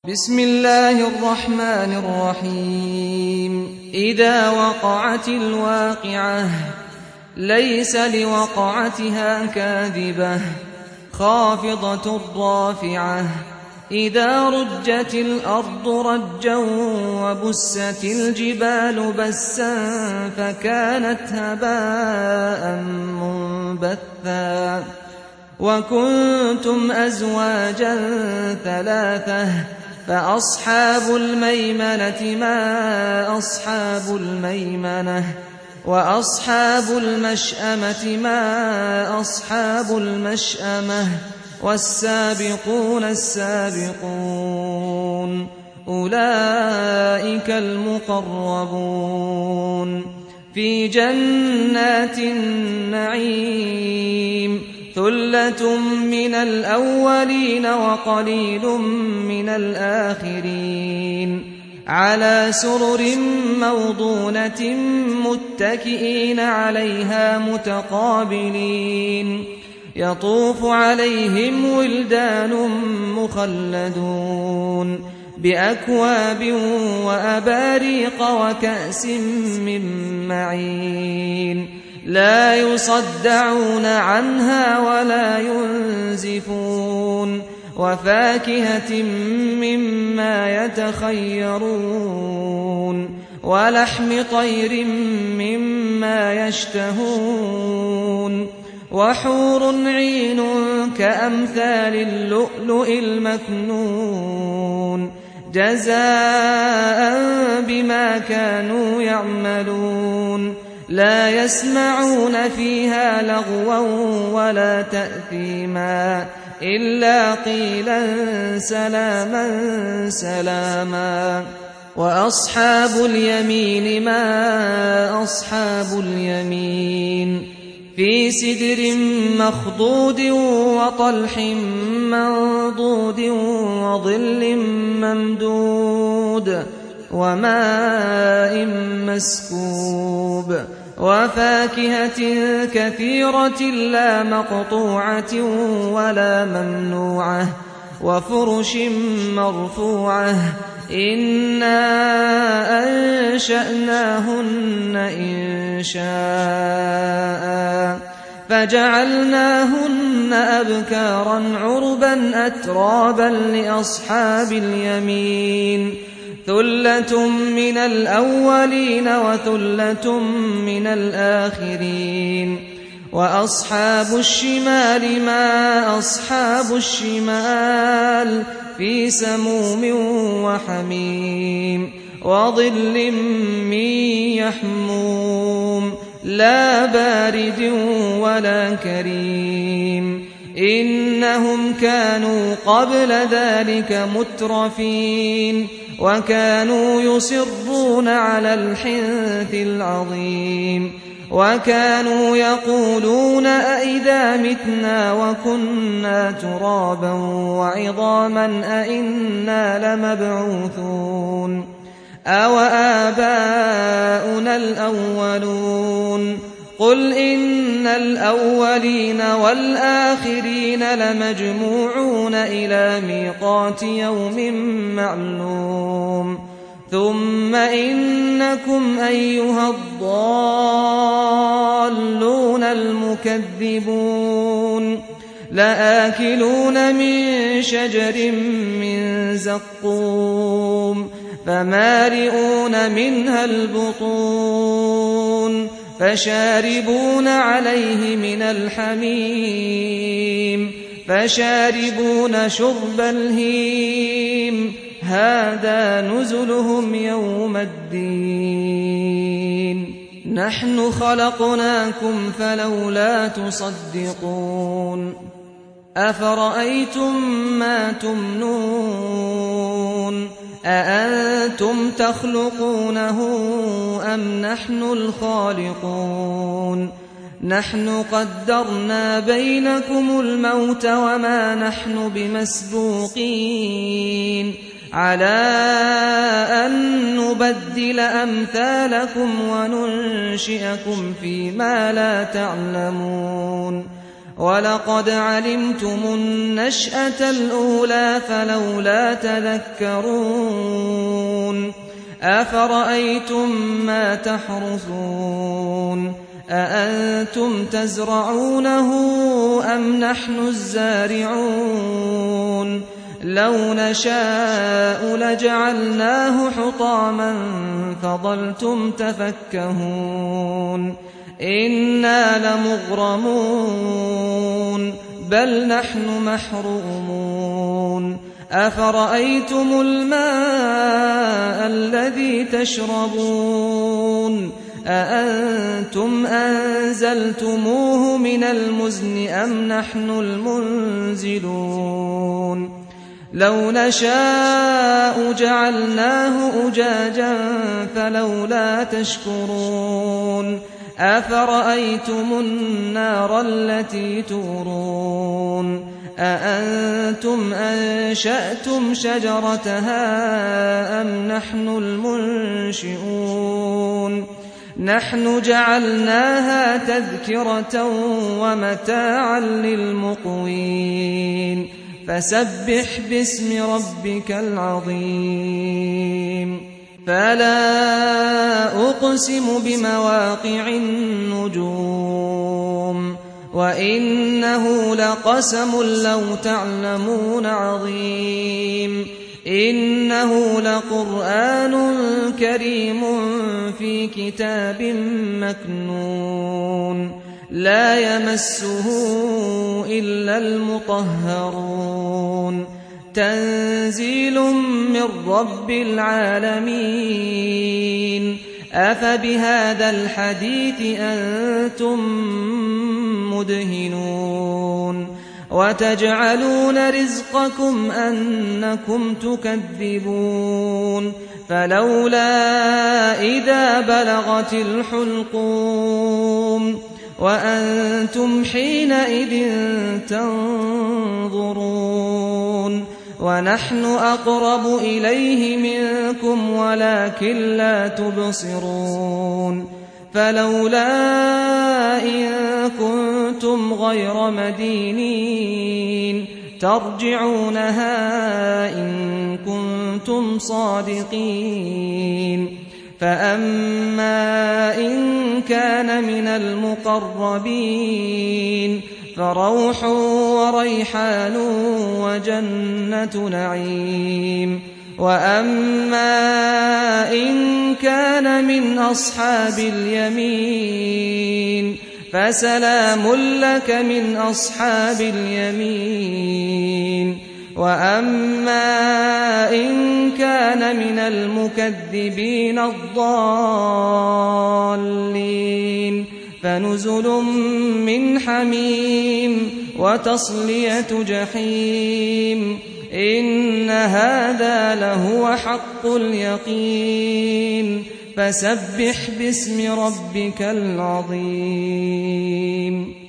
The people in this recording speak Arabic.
بسم الله الرحمن الرحيم إذا وقعت الواقعة ليس لوقعتها كاذبة خافضة رافعة إذا رجت الأرض رجا وبست الجبال بسا فكانت هباء منبثا وكنتم أزواجا ثلاثة فأصحاب الميمنة ما أصحاب الميمنة وأصحاب المشأمة ما أصحاب المشأمة والسابقون السابقون أولئك المقربون في جنات النعيم ثلة من الأولين وقليل من الآخرين على سرر موضونة متكئين عليها متقابلين يطوف عليهم ولدان مخلدون بأكواب وأباريق وكأس من معين لا يصدعون عنها ولا ينزفون وفاكهة مما يتخيرون ولحم طير مما يشتهون وحور عين كأمثال اللؤلؤ المكنون جزاء بما كانوا يعملون لا يسمعون فيها لغوا ولا تأثيما إلا قيلا سلاما سلاما وأصحاب اليمين ما أصحاب اليمين في سدر مخضود وطلح منضود وظل ممدود وماء مسكوب وفاكهة كثيرة لا مقطوعة ولا ممنوعة وفرش مرفوعة إنا أنشأناهن إنشاء فجعلناهن أبكارا عربا أترابا لأصحاب اليمين ثلة من الأولين وثلة من الآخرين وأصحاب الشمال ما أصحاب الشمال في سموم وحميم وظل من يحموم لا بارد ولا كريم إنهم كانوا قبل ذلك مترفين وكانوا يصرون على الحنث العظيم وكانوا يقولون أئذا متنا وكنا ترابا وعظاما أئنا لمبعوثون أو آباؤنا الأولون قل إن الأولين والآخرين لمجموعون إلى ميقات يوم معلوم ثم إنكم أيها الضالون المكذبون لآكلون من شجر من زقوم فمالئون منها البطون فشاربون عليه من الحميم فشاربون شرب الهيم هذا نزلهم يوم الدين نحن خلقناكم فلولا تصدقون أفرأيتم ما تمنون أأنتم تخلقونه أم نحن الخالقون نحن قدرنا بينكم الموت وما نحن بمسبوقين على أن نبدل أمثالكم وننشئكم فيما لا تعلمون ولقد علمتم النشأة الأولى فلولا تذكرون أفرأيتم ما تحرثون أأنتم تزرعونه أم نحن الزارعون لو نشاء لجعلناه حطاما فظلتم تفكهون إنا لمغرمون بل نحن محرومون أفرأيتم الماء الذي تشربون أأنتم أنزلتموه من المزن أم نحن المنزلون لو نشاء جعلناه أجاجا فلولا تشكرون أفرأيتم النار التي تورون أأنتم أنشأتم شجرتها أم نحن المنشئون نحن جعلناها تذكرة ومتاعا للمقوين فسبح باسم ربك العظيم فلا أقسم بمواقع النجوم وإنه لقسم لو تعلمون عظيم إنه لقرآن كريم في كتاب مكنون لا يمسه إلا المطهرون تنزيل من رب العالمين أفبهذا الحديث أنتم مدهنون وتجعلون رزقكم أنكم تكذبون فلولا إذا بلغت الحلقوم وأنتم حينئذ تنظرون ونحن أقرب إليه منكم ولكن لا تبصرون فلولا إن كنتم غير مدينين ترجعونها إن كنتم صادقين فأما إن كان من المقربين فروح وريحان وجنة نعيم وأما إن كان من أصحاب اليمين فسلام لك من أصحاب اليمين وأما إن كان من المكذبين الضالين فنزل من حميم وتصلية جحيم إن هذا لهو حق اليقين فسبح باسم ربك العظيم